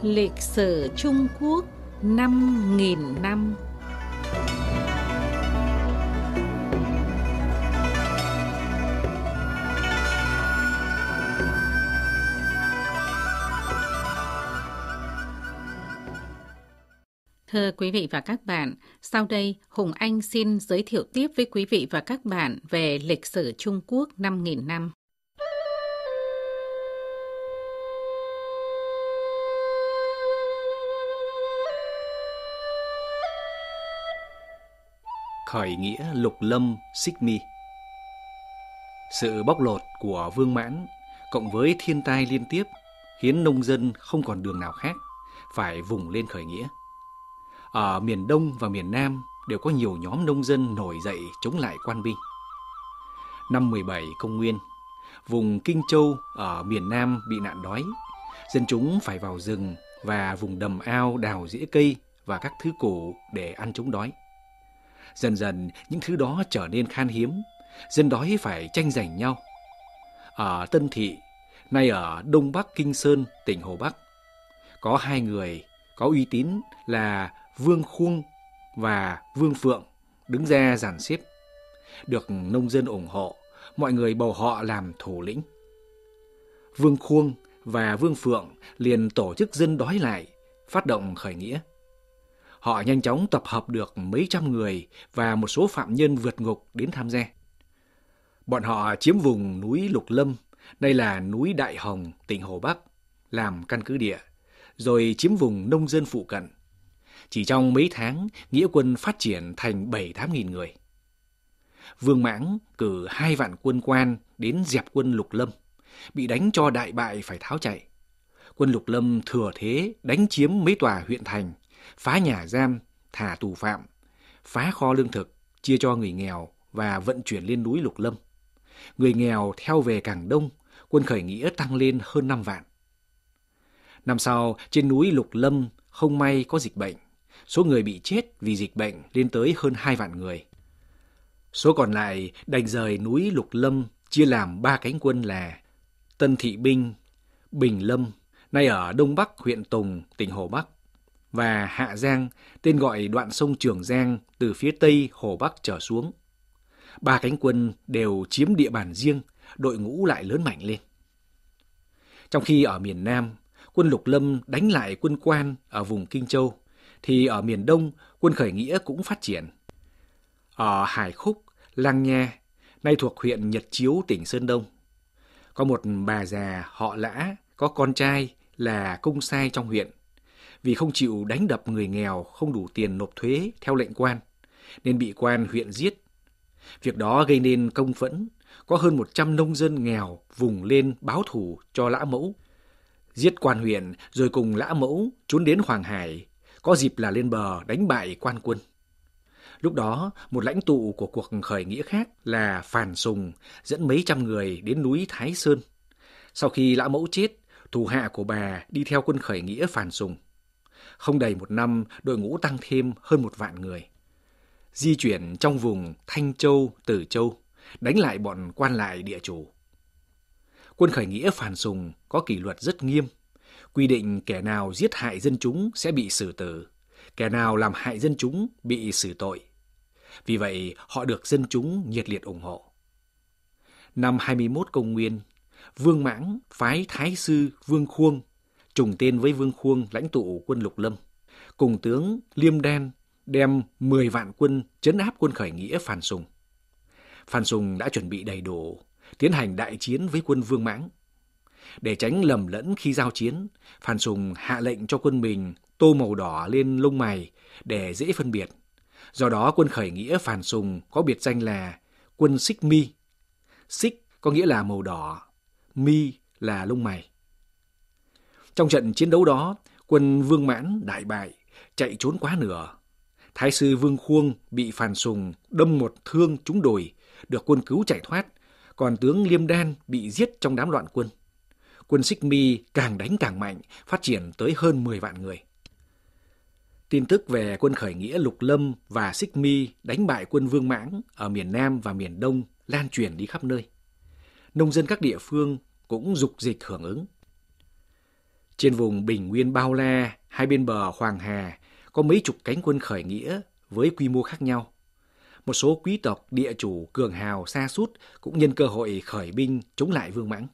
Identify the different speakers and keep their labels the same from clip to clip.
Speaker 1: Lịch sử Trung Quốc 5.000 năm. Thưa quý vị và các bạn, sau đây Hùng Anh xin giới thiệu tiếp với quý vị và các bạn về lịch sử Trung Quốc 5.000 năm.
Speaker 2: Khởi nghĩa Lục Lâm Xích Mi. Sự bóc lột của Vương Mãn cộng với thiên tai liên tiếp khiến nông dân không còn đường nào khác, phải vùng lên khởi nghĩa. Ở miền Đông và miền Nam đều có nhiều nhóm nông dân nổi dậy chống lại quan binh. Năm 17 công nguyên, vùng Kinh Châu ở miền Nam bị nạn đói, dân chúng phải vào rừng và vùng đầm ao đào rễ cây và các thứ củ để ăn chống đói. Dần dần những thứ đó trở nên khan hiếm, dân đói phải tranh giành nhau. Ở Tân Thị, nay ở Đông Bắc Kinh Sơn, tỉnh Hồ Bắc, có hai người có uy tín là Vương Khuông và Vương Phượng đứng ra dàn xếp. Được nông dân ủng hộ, mọi người bầu họ làm thủ lĩnh. Vương Khuông và Vương Phượng liền tổ chức dân đói lại, phát động khởi nghĩa. Họ nhanh chóng tập hợp được mấy trăm người và một số phạm nhân vượt ngục đến tham gia. Bọn họ chiếm vùng núi Lục Lâm, đây là núi Đại Hồng, tỉnh Hồ Bắc, làm căn cứ địa, rồi chiếm vùng nông dân phụ cận. Chỉ trong mấy tháng, nghĩa quân phát triển thành 7-8 nghìn người. Vương Mãng cử 2 vạn quân quan đến dẹp quân Lục Lâm, bị đánh cho đại bại phải tháo chạy. Quân Lục Lâm thừa thế đánh chiếm mấy tòa huyện thành, phá nhà giam, thả tù phạm, phá kho lương thực, chia cho người nghèo và vận chuyển lên núi Lục Lâm. Người nghèo theo về càng đông, quân khởi nghĩa tăng lên hơn 5 vạn. Năm sau, trên núi Lục Lâm không may có dịch bệnh. Số người bị chết vì dịch bệnh lên tới hơn 2 vạn người. Số còn lại đành rời núi Lục Lâm, chia làm 3 cánh quân là Tân Thị Binh, Bình Lâm, nay ở Đông Bắc huyện Tùng, tỉnh Hồ Bắc, và Hạ Giang, tên gọi đoạn sông Trường Giang từ phía tây Hồ Bắc trở xuống. 3 cánh quân đều chiếm địa bàn riêng, đội ngũ lại lớn mạnh lên. Trong khi ở miền Nam, quân Lục Lâm đánh lại quân Quan ở vùng Kinh Châu, thì ở miền Đông, quân khởi nghĩa cũng phát triển. Ở Hải Khúc, Lăng Nha, nay thuộc huyện Nhật Chiếu, tỉnh Sơn Đông, có một bà già họ Lã có con trai là công sai trong huyện. Vì không chịu đánh đập người nghèo không đủ tiền nộp thuế theo lệnh quan, nên bị quan huyện giết. Việc đó gây nên công phẫn, có hơn 100 nông dân nghèo vùng lên báo thù cho Lã Mẫu. Giết quan huyện rồi cùng Lã Mẫu trốn đến Hoàng Hải, có dịp là lên bờ đánh bại quan quân. Lúc đó, một lãnh tụ của cuộc khởi nghĩa khác là Phàn Sùng dẫn mấy trăm người đến núi Thái Sơn. Sau khi Lã Mẫu chết, thủ hạ của bà đi theo quân khởi nghĩa Phàn Sùng. Không đầy một năm, đội ngũ tăng thêm hơn 1 vạn người. Di chuyển trong vùng Thanh Châu, Từ Châu, đánh lại bọn quan lại địa chủ. Quân khởi nghĩa Phàn Sùng có kỷ luật rất nghiêm, quy định kẻ nào giết hại dân chúng sẽ bị xử tử, kẻ nào làm hại dân chúng bị xử tội. Vì vậy, họ được dân chúng nhiệt liệt ủng hộ. Năm 21 công nguyên, Vương Mãng phái Thái sư Vương Khuông, trùng tên với Vương Khuông lãnh tụ quân Lục Lâm, cùng tướng Liêm Đan đem 10 vạn quân trấn áp quân khởi nghĩa Phàn Sùng. Phàn Sùng đã chuẩn bị đầy đủ, tiến hành đại chiến với quân Vương Mãng. Để tránh lầm lẫn khi giao chiến, Phàn Sùng hạ lệnh cho quân mình tô màu đỏ lên lông mày để dễ phân biệt. Do đó quân khởi nghĩa Phàn Sùng có biệt danh là quân Xích Mi. Xích có nghĩa là màu đỏ, mi là lông mày. Trong trận chiến đấu đó, quân Vương Mãn đại bại, chạy trốn quá nửa. Thái sư Vương Khuông bị Phàn Sùng đâm một thương trúng đùi, được quân cứu chạy thoát, còn tướng Liêm Đan bị giết trong đám loạn quân. Quân Xích Mi càng đánh càng mạnh, phát triển tới hơn 10 vạn người. Tin tức về quân khởi nghĩa Lục Lâm và Xích Mi đánh bại quân Vương Mãng ở miền Nam và miền Đông lan truyền đi khắp nơi. Nông dân các địa phương cũng dục dịch hưởng ứng. Trên vùng bình nguyên bao la, hai bên bờ Hoàng Hà, có mấy chục cánh quân khởi nghĩa với quy mô khác nhau. Một số quý tộc, địa chủ, cường hào, sa sút cũng nhân cơ hội khởi binh chống lại Vương Mãng.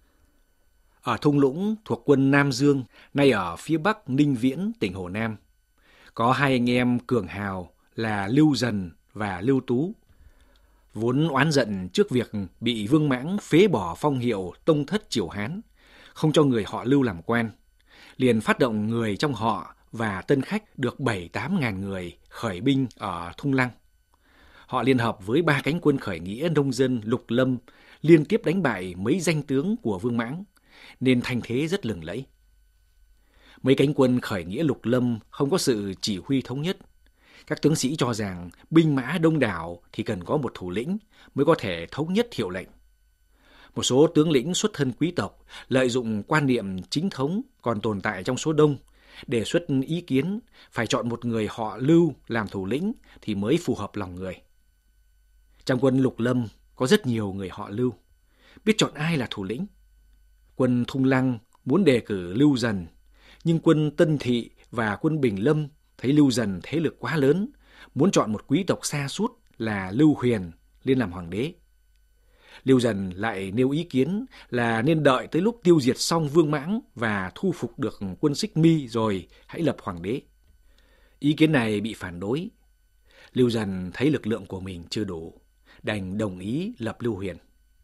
Speaker 2: Ở thung lũng thuộc quân Nam Dương, nay ở phía bắc Ninh Viễn, tỉnh Hồ Nam, có hai anh em cường hào là Lưu Dần và Lưu Tú. Vốn oán giận trước việc bị Vương Mãng phế bỏ phong hiệu tông thất Triều Hán, không cho người họ Lưu làm quan, liền phát động người trong họ và tân khách được 7-8 ngàn người khởi binh ở Thung Lăng. Họ liên hợp với 3 cánh quân khởi nghĩa nông dân Lục Lâm liên tiếp đánh bại mấy danh tướng của Vương Mãng, nên thanh thế rất lừng lẫy. Mấy cánh quân khởi nghĩa Lục Lâm không có sự chỉ huy thống nhất. Các tướng sĩ cho rằng binh mã đông đảo thì cần có một thủ lĩnh mới có thể thống nhất hiệu lệnh. Một số tướng lĩnh xuất thân quý tộc lợi dụng quan niệm chính thống còn tồn tại trong số đông, đề xuất ý kiến phải chọn một người họ Lưu làm thủ lĩnh thì mới phù hợp lòng người. Trong quân Lục Lâm có rất nhiều người họ Lưu, biết chọn ai là thủ lĩnh. Quân Thung Lăng muốn đề cử Lưu Dần, nhưng quân Tân Thị và quân Bình Lâm thấy Lưu Dần thế lực quá lớn, muốn chọn một quý tộc sa sút là Lưu Huyền lên làm hoàng đế. Lưu Dần lại nêu ý kiến là nên đợi tới lúc tiêu diệt xong Vương Mãng và thu phục được quân Xích My rồi hãy lập hoàng đế. Ý kiến này bị phản đối. Lưu Dần thấy lực lượng của mình chưa đủ, đành đồng ý lập Lưu Huyền.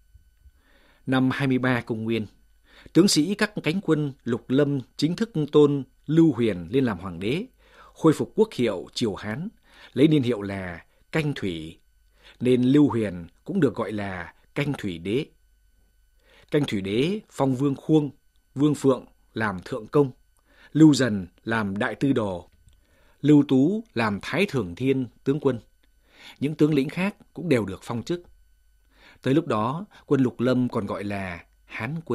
Speaker 2: Năm 23 Công Nguyên, tướng sĩ các cánh quân Lục Lâm chính thức tôn Lưu Huyền lên làm hoàng đế, khôi phục quốc hiệu Triều Hán, lấy niên hiệu là Canh Thủy, nên Lưu Huyền cũng được gọi là Canh Thủy Đế. Canh Thủy Đế phong Vương Khuông, Vương Phượng làm thượng công, Lưu Dần làm đại tư đồ, Lưu Tú làm Thái Thưởng Thiên tướng quân. Những tướng lĩnh khác cũng đều được phong chức. Tới lúc đó, quân Lục Lâm còn gọi là Hán quân.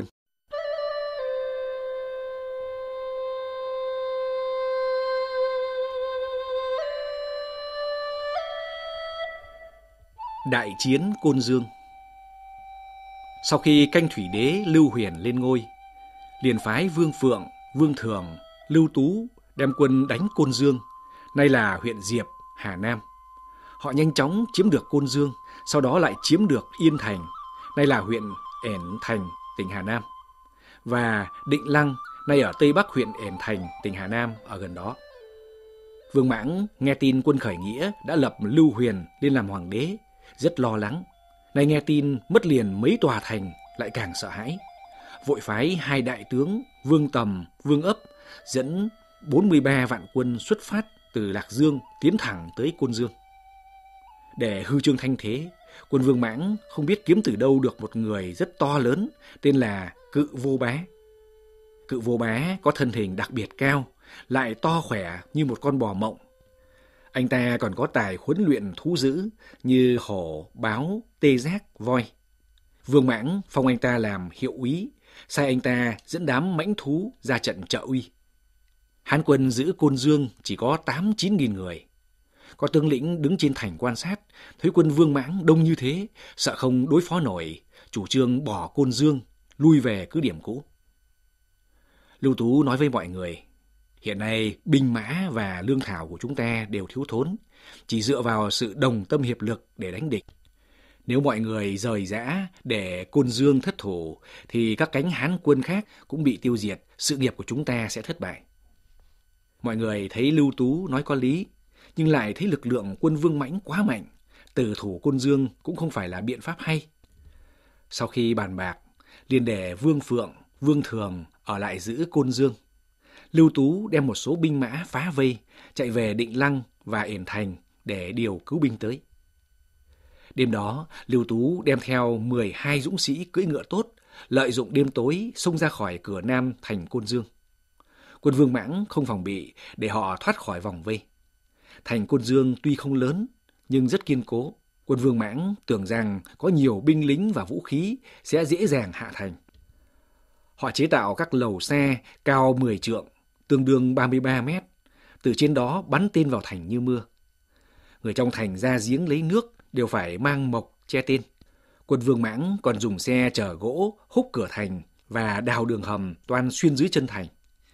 Speaker 2: Đại chiến Côn Dương. Sau khi Canh Thủy Đế Lưu Huyền lên ngôi, liền phái Vương Phượng, Vương Thường, Lưu Tú đem quân đánh Côn Dương, nay là huyện Diệp, Hà Nam. Họ nhanh chóng chiếm được Côn Dương, sau đó lại chiếm được Yên Thành, nay là huyện Ẻn Thành, tỉnh Hà Nam, và Định Lăng, nay ở Tây Bắc huyện Ẻn Thành, tỉnh Hà Nam ở gần đó. Vương Mãng nghe tin quân khởi nghĩa đã lập Lưu Huyền lên làm hoàng đế, rất lo lắng. Nay nghe tin mất liền mấy tòa thành lại càng sợ hãi. Vội phái 2 đại tướng Vương Tầm, Vương Ấp dẫn 43 vạn quân xuất phát từ Lạc Dương tiến thẳng tới Côn Dương. Để hư trương thanh thế, quân Vương Mãng không biết kiếm từ đâu được một người rất to lớn tên là Cự Vô Bá. Cự Vô Bá có thân hình đặc biệt cao, lại to khỏe như một con bò mộng. Anh ta còn có tài huấn luyện thú dữ như hổ, báo, tê giác, voi. Vương Mãng phong anh ta làm hiệu úy, sai anh ta dẫn đám mãnh thú ra trận trợ uy. Hán quân giữ Côn Dương chỉ có 8-9 nghìn người. Có tướng lĩnh đứng trên thành quan sát, thấy quân Vương Mãng đông như thế, sợ không đối phó nổi, chủ trương bỏ Côn Dương, lui về cứ điểm cũ. Lưu Tú nói với mọi người, hiện nay binh mã và lương thảo của chúng ta đều thiếu thốn, chỉ dựa vào sự đồng tâm hiệp lực để đánh địch. Nếu mọi người rời rã để Côn Dương thất thủ, thì các cánh Hán quân khác cũng bị tiêu diệt, sự nghiệp của chúng ta sẽ thất bại. Mọi người thấy Lưu Tú nói có lý, nhưng lại thấy lực lượng quân Vương Mãnh quá mạnh, tử thủ Côn Dương cũng không phải là biện pháp hay. Sau khi bàn bạc, liền để Vương Phượng, Vương Thường ở lại giữ Côn Dương. Lưu Tú đem một số binh mã phá vây, chạy về Định Lăng và Ẻn Thành để điều cứu binh tới. Đêm đó, Lưu Tú đem theo 12 dũng sĩ cưỡi ngựa tốt, lợi dụng đêm tối xông ra khỏi cửa nam thành Côn Dương. Quân Vương Mãng không phòng bị để họ thoát khỏi vòng vây. Thành Côn Dương tuy không lớn nhưng rất kiên cố. Quân Vương Mãng tưởng rằng có nhiều binh lính và vũ khí sẽ dễ dàng hạ thành. Họ chế tạo các lầu xe cao 10 trượng, tương đương 33 mét, từ trên đó bắn tên vào thành như mưa. Người trong thành ra giếng lấy nước đều phải mang mộc che tên. Quân Vương Mãng còn dùng xe chở gỗ húc cửa thành và đào đường hầm toan xuyên dưới chân thành.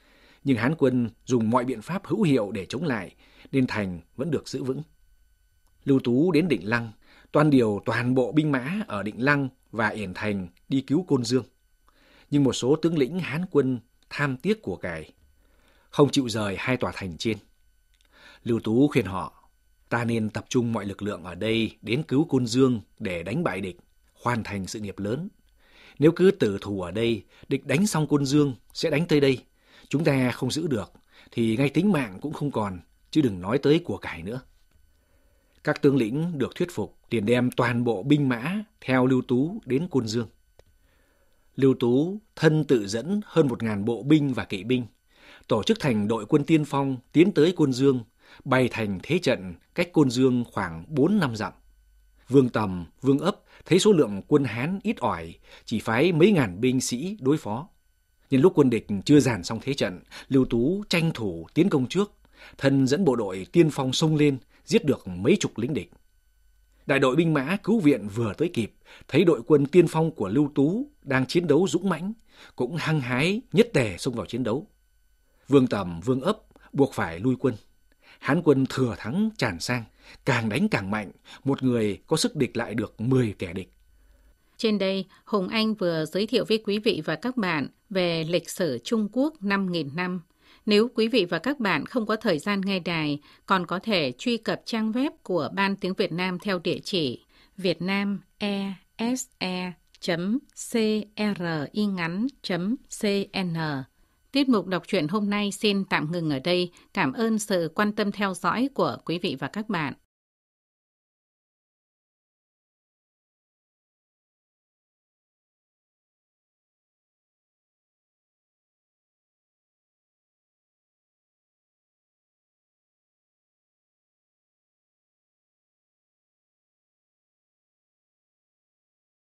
Speaker 2: Nhưng Hán quân dùng mọi biện pháp hữu hiệu để chống lại, nên thành vẫn được giữ vững. Lưu Tú đến Định Lăng, toan điều toàn bộ binh mã ở Định Lăng và Yển Thành đi cứu Côn Dương. Nhưng một số tướng lĩnh Hán quân tham tiếc của cải, không chịu rời hai tòa thành trên. Lưu Tú khuyên họ, ta nên tập trung mọi lực lượng ở đây đến cứu Côn Dương để đánh bại địch, hoàn thành sự nghiệp lớn. Nếu cứ tử thủ ở đây, địch đánh xong Côn Dương sẽ đánh tới đây. Chúng ta không giữ được, thì ngay tính mạng cũng không còn, chứ đừng nói tới của cải nữa. Các tướng lĩnh được thuyết phục, liền đem toàn bộ binh mã theo Lưu Tú đến Côn Dương. Lưu Tú thân tự dẫn hơn 1.000 bộ binh và kỵ binh, tổ chức thành đội quân tiên phong tiến tới Côn Dương, bày thành thế trận cách Côn Dương khoảng 4-5 dặm. Vương Tầm, Vương Ấp thấy số lượng quân Hán ít ỏi, chỉ phái mấy ngàn binh sĩ đối phó. Nhân lúc quân địch chưa dàn xong thế trận, Lưu Tú tranh thủ tiến công trước, thân dẫn bộ đội tiên phong xông lên, giết được mấy chục lính địch. Đại đội binh mã cứu viện vừa tới kịp, thấy đội quân tiên phong của Lưu Tú đang chiến đấu dũng mãnh, cũng hăng hái nhất tề xông vào chiến đấu. Vương Tầm, Vương Ấp buộc phải lui quân. Hán quân thừa thắng tràn sang, càng đánh càng mạnh, một người có sức địch lại được 10 kẻ địch.
Speaker 1: Trên đây, Hùng Anh vừa giới thiệu với quý vị và các bạn về lịch sử Trung Quốc 5.000 năm. Nếu quý vị và các bạn không có thời gian nghe đài, còn có thể truy cập trang web của Ban Tiếng Việt Nam theo địa chỉ vietnamese.cringắn.cn. Tiết mục đọc truyện hôm nay xin tạm ngừng ở đây. Cảm ơn sự quan tâm theo dõi của quý vị và các bạn.